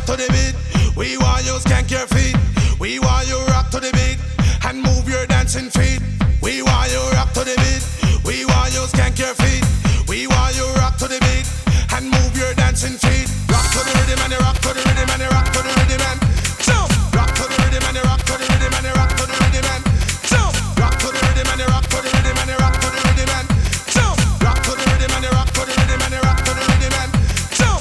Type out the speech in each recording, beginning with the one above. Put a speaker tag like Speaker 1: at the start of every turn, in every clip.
Speaker 1: to the beat. We want you skank your feet. We want you rock to the beat and move your dancing feet. We want you rock to the beat. We want you skank your feet. We want you rock to the beat and move your dancing feet. Rock to the rhythm and you rock to the rhythm and you rock to the rhythm and jump. Rock to the rhythm and you rock to the rhythm and you rock to the rhythm and jump. Rock to the rhythm and you rock to the rhythm and you rock to the rhythm and jump. Rock to the rhythm and you rock to the rhythm and you rock to the rhythm and jump.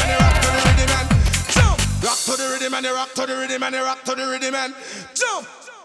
Speaker 1: Rock to the rhythm and you rock to the rhythm and you rock to the rhythm and jump.